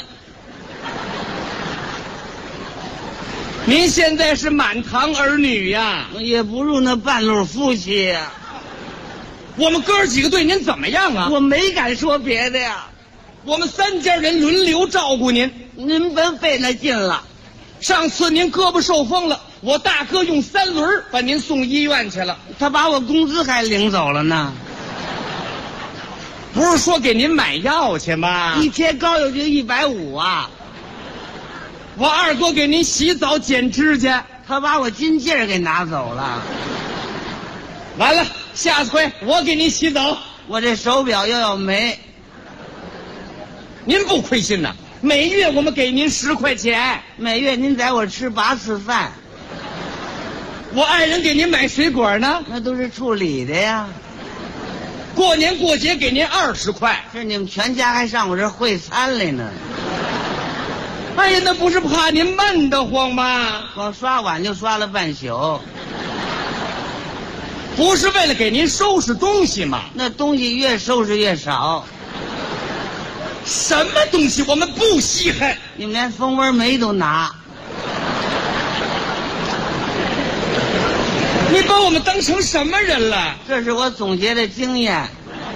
P: 您现在是满堂儿女呀，
Q: 也不如那半路夫妻呀。
P: 我们哥几个对您怎么样啊？
Q: 我没敢说别的呀。
P: 我们3家人轮流照顾您，
Q: 您甭费那劲了。
P: 上次您胳膊受风了，我大哥用3轮把您送医院去了，
Q: 他把我工资还领走了呢。
P: 不是说给您买药去吗？
Q: 一贴膏药就150啊。
P: 我二哥给您洗澡剪指甲，
Q: 他把我金戒给拿走了。
P: 完了，下次回我给您洗澡。
Q: 我这手表又要没。
P: 您不亏心呐？每月我们给您10块钱，
Q: 每月您宰我吃8次饭。
P: 我爱人给您买水果呢，
Q: 那都是处理的呀。
P: 过年过节给您20块，
Q: 是你们全家还上我这会餐来呢。
P: 哎呀，那不是怕您闷得慌吗？
Q: 光刷碗就刷了半宿。
P: 不是为了给您收拾东西吗？
Q: 那东西越收拾越少。
P: 什么东西我们不稀罕？
Q: 你们连蜂窝煤都拿。
P: 你把我们当成什么人了？
Q: 这是我总结的经验。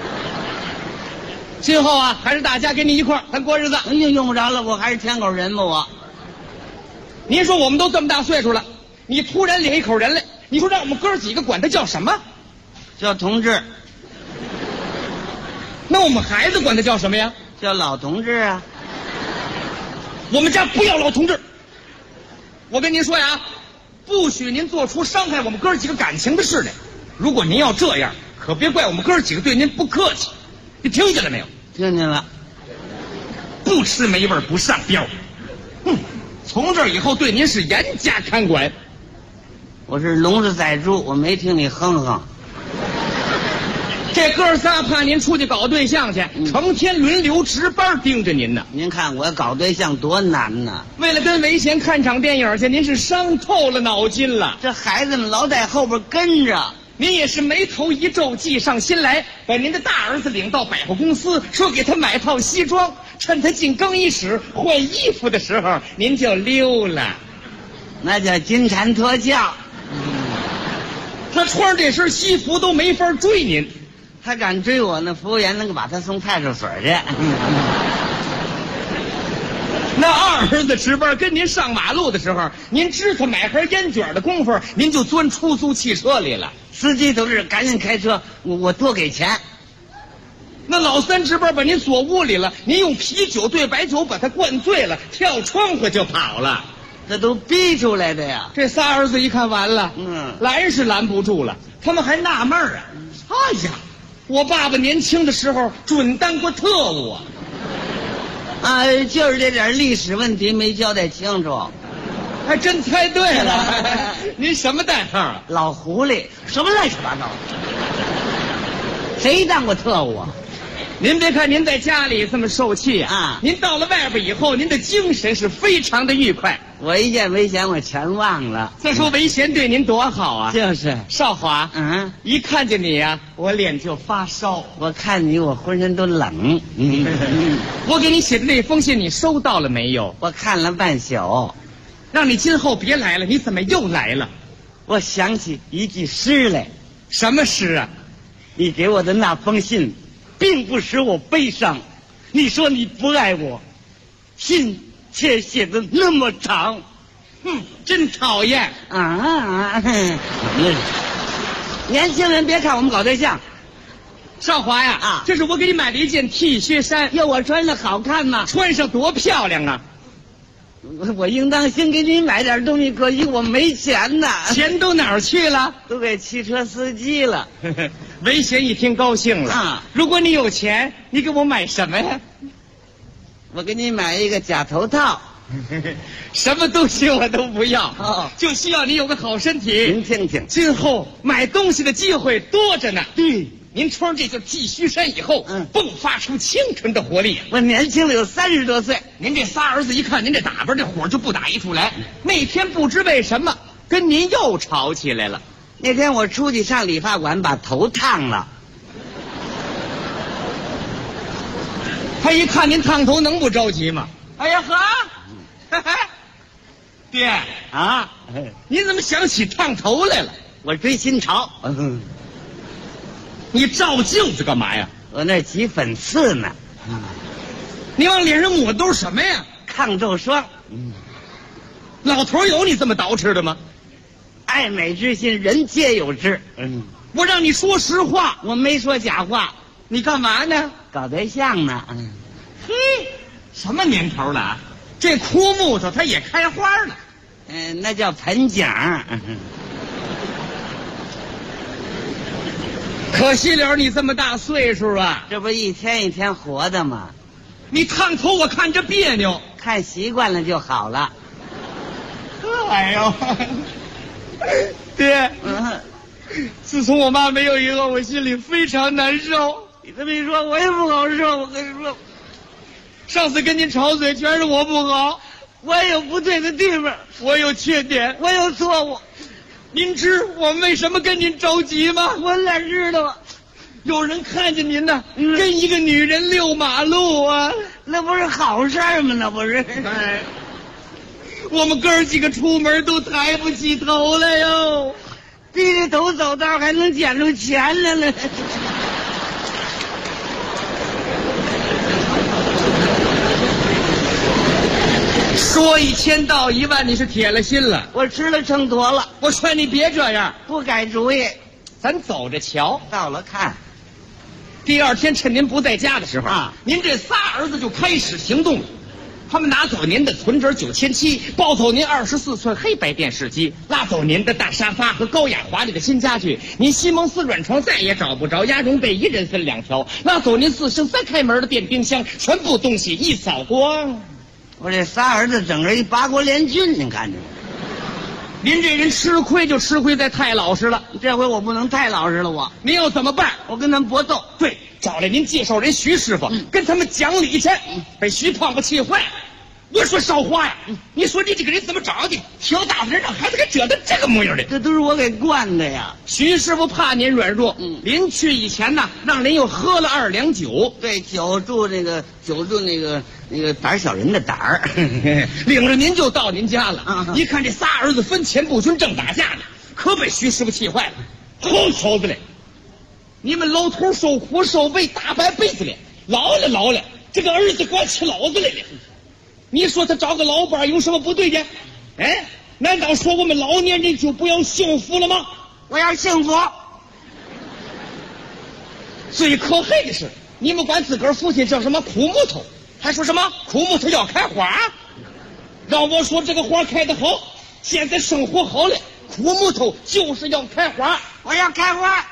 P: 今后啊，还是大家跟你一块儿咱过日子。
Q: 哎呀，用不着了，我还是添口人吧我。
P: 您说我们都这么大岁数了，你突然领一口人来，你说让我们哥几个管他叫什么？
Q: 叫同志。
P: 那我们孩子管他叫什么呀？
Q: 叫老同志啊。
P: 我们家不要老同志。我跟您说呀，不许您做出伤害我们哥几个感情的事来。如果您要这样，可别怪我们哥几个对您不客气。你听见了没有？
Q: 听见了。
P: 不吃没味不上膘。从这以后对您是严加看管。
Q: 我是聋子宰猪，我没听你哼哼。
P: 这哥仨怕您出去搞对象去，成天轮流值班盯着您呢。
Q: 您看我搞对象多难呢。
P: 为了跟维贤看场电影去，您是伤透了脑筋了。
Q: 这孩子们老在后边跟着。
P: 您也是眉头一皱，计上心来，把您的大儿子领到百货公司，说给他买套西装，趁他进更衣室换衣服的时候，您就溜了。
Q: 那叫金蝉脱壳。
P: 他穿这身西服都没法追您，
Q: 他敢追我，那服务员能够把他送派出所去。
P: 那二儿子值班跟您上马路的时候，您知他买盒烟卷的功夫，您就钻出租汽车里了。
Q: 司机同志，赶紧开车，我多给钱。
P: 那老三值班把您锁屋里了，您用啤酒兑白酒把他灌醉了，跳窗户就跑了。
Q: 这都逼出来的呀！
P: 这仨儿子一看完了，拦是拦不住了，他们还纳闷啊。哎呀，我爸爸年轻的时候准当过特务啊！
Q: 就是这点历史问题没交代清楚。
P: 还真猜对了。您什么代号？
Q: 老狐狸。什么乱七八糟？谁当过特务啊？
P: 您别看您在家里这么受气啊，您到了外边以后，您的精神是非常的愉快。
Q: 我一见危险，我全忘了。
P: 再说危险对您多好啊！
Q: 就是，
P: 少华，一看见你呀，我脸就发烧。
Q: 我看你，我浑身都冷。
P: 我给你写的那封信，你收到了没有？
Q: 我看了半宿。
P: 让你今后别来了，你怎么又来了？
Q: 我想起一句诗来。
P: 什么诗啊？
Q: 你给我的那封信并不使我悲伤，你说你不爱我，信却写的那么长，
P: 真讨厌
Q: 啊！年轻人别看我们搞对象，
P: 少华呀，这是我给你买的一件 T 恤衫，
Q: 要我穿上好看吗？
P: 穿上多漂亮啊！
Q: 我应当先给你买点东西，可惜我没钱呐。
P: 钱都哪儿去了？
Q: 都给汽车司机了。
P: 维贤一听高兴了如果你有钱，你给我买什么呀？
Q: 我给你买一个假头套。
P: 什么东西我都不要，就需要你有个好身体。
Q: 您听听，
P: 今后买东西的机会多着呢。
Q: 对，
P: 您穿这件 T 恤衫以后，迸发出青春的活力。
Q: 我年轻了有30多岁。
P: 您这仨儿子一看您这打扮，这火就不打一处来。那天不知为什么跟您又吵起来了。
Q: 那天我出去上理发馆，把头烫了。
P: 他一看您烫头，能不着急吗？哎呀呵，爹啊，您怎么想起烫头来了？
Q: 我追新潮。
P: 你照镜子干嘛呀？
Q: 我那挤粉刺呢。
P: 你往脸上抹都是什么呀？
Q: 抗皱霜。
P: 老头有你这么捯饬的吗？
Q: 爱美之心，人皆有之。
P: 我让你说实话，
Q: 我没说假话。
P: 你干嘛呢？
Q: 搞对象呢。
P: 嘿，什么年头了？这枯木头它也开花了。
Q: 那叫盆景。
P: 可惜了你这么大岁数啊，
Q: 这不一天一天活的吗？
P: 你烫头我看着别扭，
Q: 看习惯了就好了。
P: 哎呦，爹，自从我妈没有以后，我心里非常难受。
Q: 你这么一说，我也不好受。我跟你说，
P: 上次跟您吵嘴，全是我不好，
Q: 我也有不对的地方，
P: 我有缺点，
Q: 我有错误。
P: 您知我为什么跟您着急吗？
Q: 我哪知道啊？
P: 有人看见您呢，跟一个女人溜马路啊，
Q: 那不是好事吗？那不是。
P: 我们哥儿几个出门都抬不起头来哟，
Q: 低着头走道还能捡出钱来了。
P: 说1000道1万，你是铁了心了。
Q: 我吃了秤砣了。
P: 我劝你别这样，
Q: 不改主意。
P: 咱走着瞧，
Q: 到了看。
P: 第二天趁您不在家的时候您这仨儿子就开始行动了。他们拿走您的存折9700，抱走您24寸黑白电视机，拉走您的大沙发和高雅华丽的新家具，您西蒙斯软床再也找不着，鸭绒被一人分2条，拉走您4升3开门的电冰箱，全部东西一扫光。
Q: 我这仨儿子整个一八国联军，您看着。
P: 您这人吃亏就吃亏在太老实了，
Q: 这回我不能太老实了。
P: 您要怎么办？
Q: 我跟他们搏斗。
P: 对，找来您介绍人徐师傅，跟他们讲理去，被徐胖子气坏。 我说少华呀，你说你这个人怎么长的？挺大的人让孩子给折腾这个模样的，
Q: 这都是我给惯的呀。
P: 徐师傅怕您软弱，临去以前呢，让您又喝了2两酒，
Q: 对，酒助那个胆小人的胆儿，
P: 领着您就到您家了。一看这仨儿子分钱不均，正打架呢，可被徐师傅气坏了。好小子嘞！你们老头受苦受悲大半辈子了，老了，这个儿子管起老子来了。你说他找个老伴有什么不对的？哎，难道说我们老年人就不要幸福了吗？
Q: 我要幸福。
P: 最可恨的是，你们管自个儿父亲叫什么苦木头，还说什么苦木头要开花。让我说这个花开得好，现在生活好了，苦木头就是要开花。
Q: 我要开花。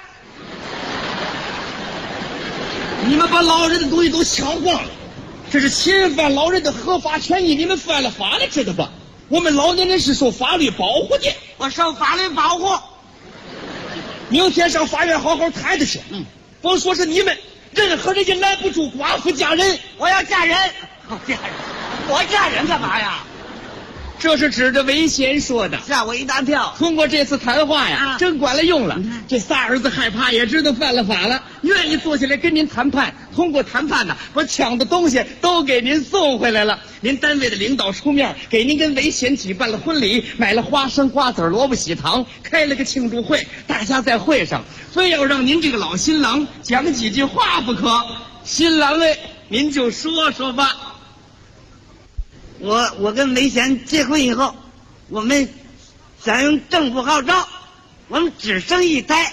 P: 你们把老人的东西都抢光了，这是侵犯老人的合法权益，你们犯了法了，知道吧？我们老年人是受法律保护的。
Q: 我受法律保护。
P: 明天上法院好好谈的去。甭说是你们，任何人也拦不住寡妇嫁人。
Q: 我要嫁人。我嫁人干嘛呀？
P: 这是指着韦贤说的，
Q: 吓我一大跳。
P: 通过这次谈话呀，真管了用了。这仨儿子害怕，也知道犯了法了，愿意坐下来跟您谈判。通过谈判呢，把抢的东西都给您送回来了。您单位的领导出面，给您跟韦贤举办了婚礼，买了花生、瓜子、萝卜、喜糖，开了个庆祝会。大家在会上非要让您这个老新郎讲几句话不可。新郎哎，您就说说吧。
Q: 我跟韦贤结婚以后，我们响应政府号召，我们只生一胎。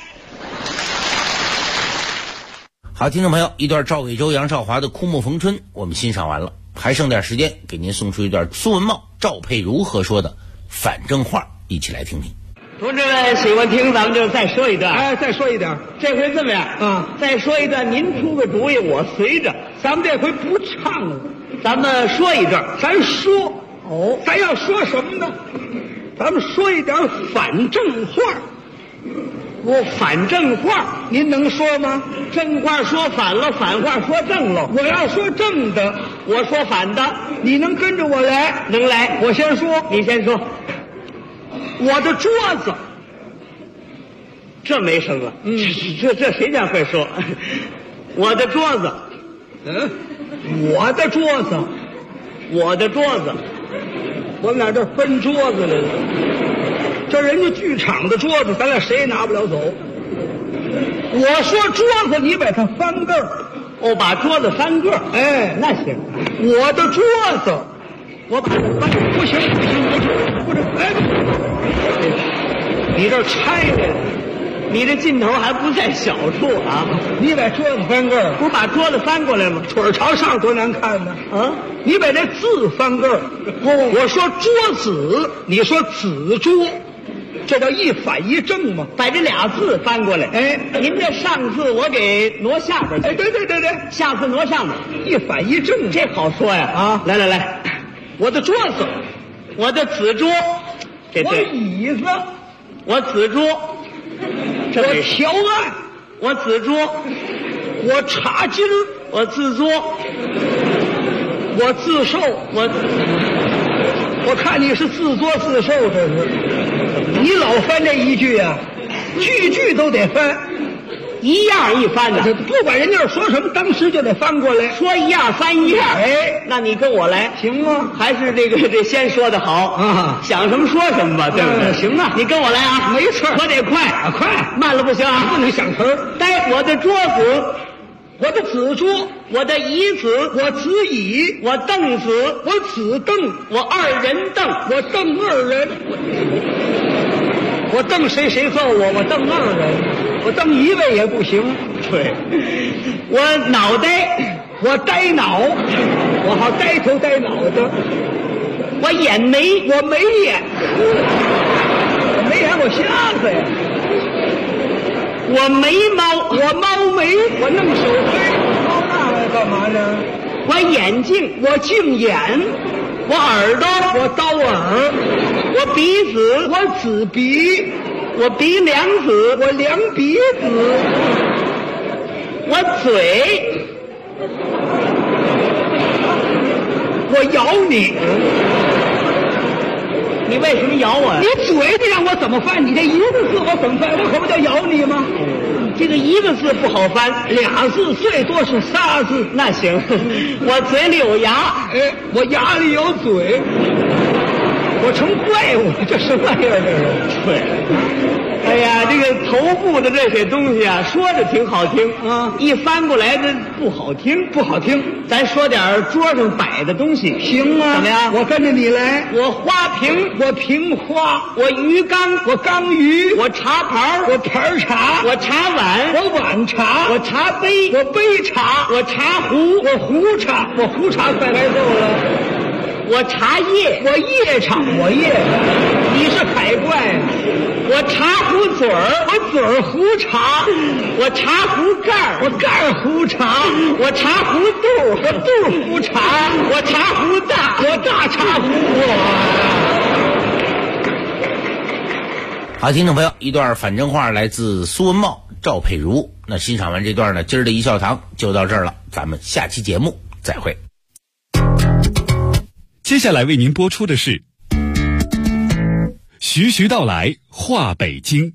I: 好，听众朋友，一段赵伟洲、杨少华的《枯木逢春》我们欣赏完了，还剩点时间，给您送出一段苏文茂、赵佩如合说的反正话，一起来听听。
R: 同志们喜欢听，咱们就再说一段。
S: 哎，再说一点。
R: 这回这么样再说一段，您出个主意，我随着。
S: 咱们这回不唱了，
R: 咱们说一段。
S: 咱说咱要说什么呢？咱们说一点反正话。
R: 反正话
S: 您能说吗？
R: 正话说反了，反话说正了。
S: 我要说正的，
R: 我说反的，
S: 你能跟着我来？
R: 能来。
S: 我先说，
R: 你先说。
S: 我的桌子，
R: 这没声了。这谁家会说？我的桌子，
S: 我的桌子，
R: 我的桌子，
S: 我们俩这分桌子来了。这人家剧场的桌子，咱俩谁也拿不了走。我说桌子，你把它翻个儿。
R: 把桌子翻个儿。
S: 哎，
R: 那行。
S: 我的桌子，我把它翻，不行，哎，你这拆来了，
R: 你这劲头还不在小处啊！
S: 你把桌子翻个儿，
R: 不把桌子翻过来吗？
S: 腿朝上多难看呢！你把这字翻个儿。我说桌子，你说子桌，这叫一反一正吗？
R: 把这俩字翻过来。
S: 哎，
R: 您这上字我给挪下边去。
S: 哎，对，
R: 下字挪上面，
S: 一反一正，
R: 这好说呀！来，
S: 我的桌子，
R: 我的子桌，这对。
S: 我椅子，
R: 我子桌，
S: 我条案，
R: 我子桌，
S: 我茶几，
R: 我自桌，
S: 我自受，我看你是自作自受，这是。你老翻这一句啊，句都得翻，
R: 一样一翻的，
S: 不管人家说什么，当时就得翻过来，
R: 说一样翻一样。
S: 哎，
R: 那你跟我来
S: 行吗？
R: 还是这先说的好
S: 啊？
R: 想什么说什么吧，对不对？
S: 行啊，
R: 你跟我来啊，
S: 没错，
R: 我得快，慢了不行啊，
S: 不能想词儿。
R: 待我的桌子，
S: 我的子桌，
R: 我的椅子，
S: 我子椅，
R: 我凳子，
S: 我子凳，
R: 我二人凳，
S: 我凳二人。我瞪谁揍我瞪二人，我瞪一位也不行。
R: 对，我脑袋，
S: 我呆脑，我好呆头呆脑的。
R: 我眼眉，
S: 我没眼，我没眼，我瞎子呀。
R: 我眉毛，
S: 我猫眉，我弄手黑，猫那来干嘛呢？
R: 我眼镜，
S: 我镜眼。
R: 我耳朵，
S: 我刀耳；
R: 我鼻子，
S: 我子鼻；
R: 我鼻梁子，
S: 我量鼻子；
R: 我嘴，
S: 我咬你。
R: 你为什么咬我呀？
S: 你嘴你让我怎么翻？你这一个字我怎么翻？我可不叫咬你吗？
R: 这个一个字不好翻，2字最多是3字。那行，我嘴里有牙，
S: 哎，我牙里有嘴，我成怪物，这什么玩意儿？这是
R: 对。哎呀，这个头部的这些东西啊，说着挺好听啊，一翻过来这不好听，
S: 不好听。
R: 咱说点桌上摆的东西，
S: 行啊？
R: 怎么样？
S: 我跟着你来。
R: 我花瓶，
S: 我瓶花；
R: 我鱼缸，
S: 我缸鱼；
R: 我茶盘，
S: 我盘茶；
R: 我茶碗，
S: 我碗茶；
R: 我茶杯，
S: 我杯茶；
R: 我茶壶，
S: 我壶茶；我壶茶快来够了。
R: 我茶叶，
S: 我叶茶，我叶茶。你是海怪。
R: 我茶壶嘴儿，
S: 我嘴儿壶茶；
R: 我茶壶盖儿，
S: 我盖儿壶茶；
R: 我茶壶肚，
S: 我肚壶茶；
R: 我茶壶大，
S: 我大茶壶。
I: 好，听众朋友，一段反真话来自苏文茂、赵佩如。那欣赏完这段呢，今儿的一笑堂就到这儿了，咱们下期节目再会。
C: 接下来为您播出的是徐徐道来话北京。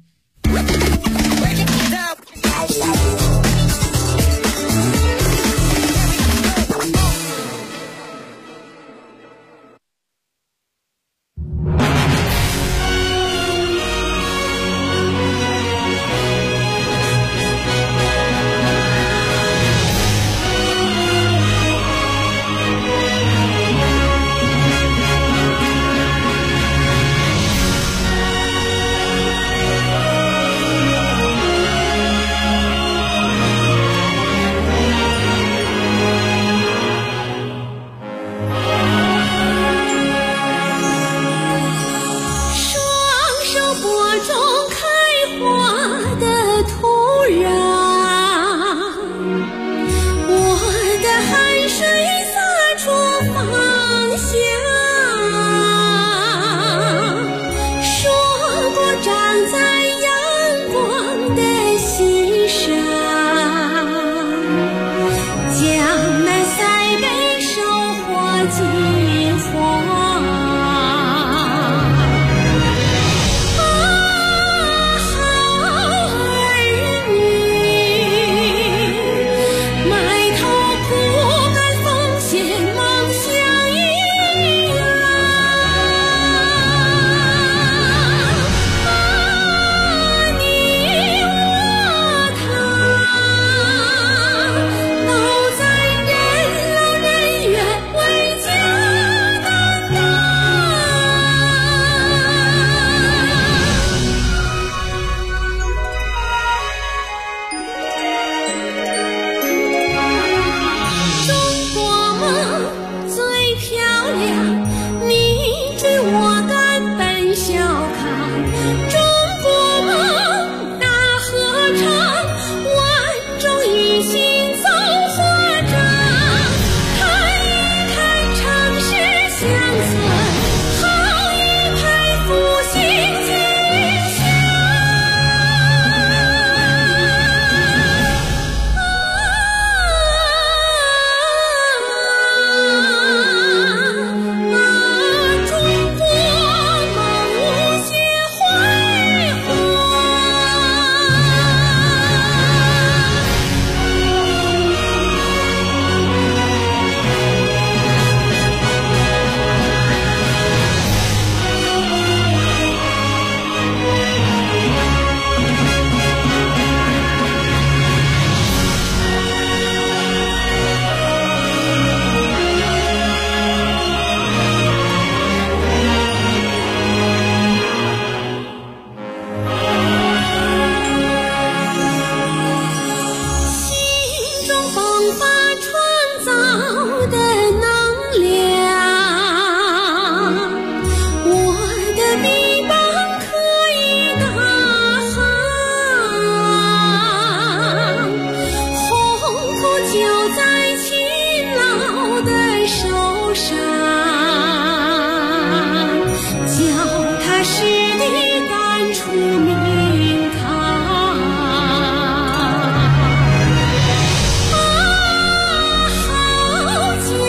L: 好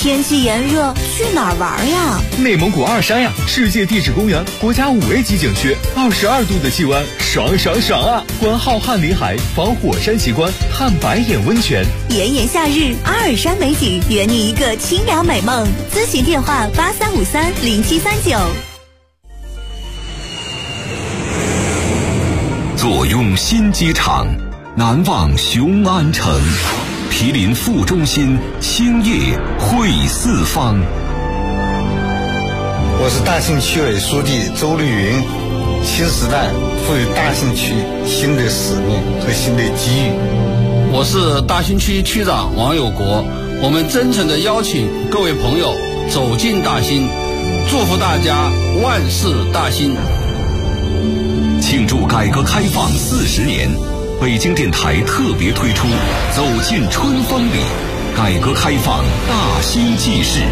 B: 天气炎热，去哪儿玩呀？
T: 内蒙古二山呀，世界地质公园，国家5A 级景区，22度的气温，爽爽爽啊！观浩瀚林海，访火山奇观，探白眼温泉。
B: 炎炎夏日，阿尔山美景，圆你一个清凉美梦。咨询电话83530739。
M: 坐拥新机场，难忘雄安城。毗邻副中心，兴业汇四方。
U: 我是大兴区委书记周绿云。新时代赋予大兴区新的使命和新的机遇。
V: 我是大兴区区长王有国。我们真诚地邀请各位朋友走进大兴，祝福大家万事大兴。
M: 庆祝改革开放40年，北京电台特别推出《走进春风里》，改革开放大兴纪事。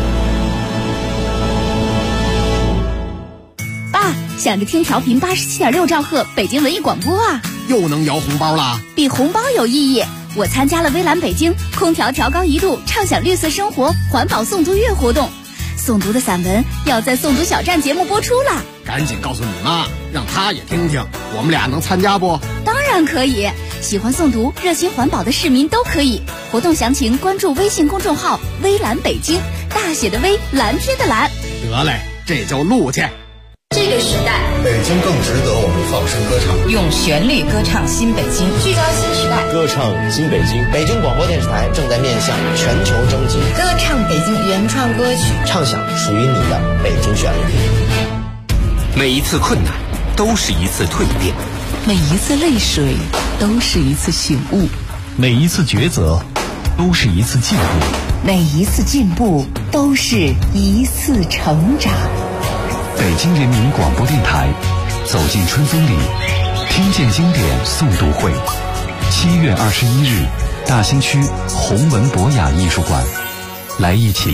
W: 爸，想着听调频87.6兆赫北京文艺广播啊，
X: 又能摇红包啦？
W: 比红包有意义。我参加了微蓝北京空调调高1度畅享绿色生活环保诵读月活动，诵读的散文要在诵读小站节目播出了。
X: 赶紧告诉你妈，让她也听听，我们俩能参加不？
W: 当然可以，喜欢诵读、热心环保的市民都可以。活动详情关注微信公众号“微蓝北京”，大写的微，蓝天的蓝。
X: 得嘞，这就录去。
N: 这个时代，
U: 北京更值得我们放声歌唱，
B: 用旋律歌唱新北京，
N: 聚焦新时代，
O: 歌唱新北京。北京广播电视台正在面向全球征集，
N: 歌唱北京原创歌曲，
O: 唱响属于你的北京旋律。
M: 每一次困难都是一次蜕变，
B: 每一次泪水都是一次醒悟，
D: 每一次抉择都是一次进步，
B: 每一次进步都是一次成长。
D: 北京人民广播电台走进春风里，听见经典诵读会，7月21日，大兴区弘文博雅艺术馆，来一起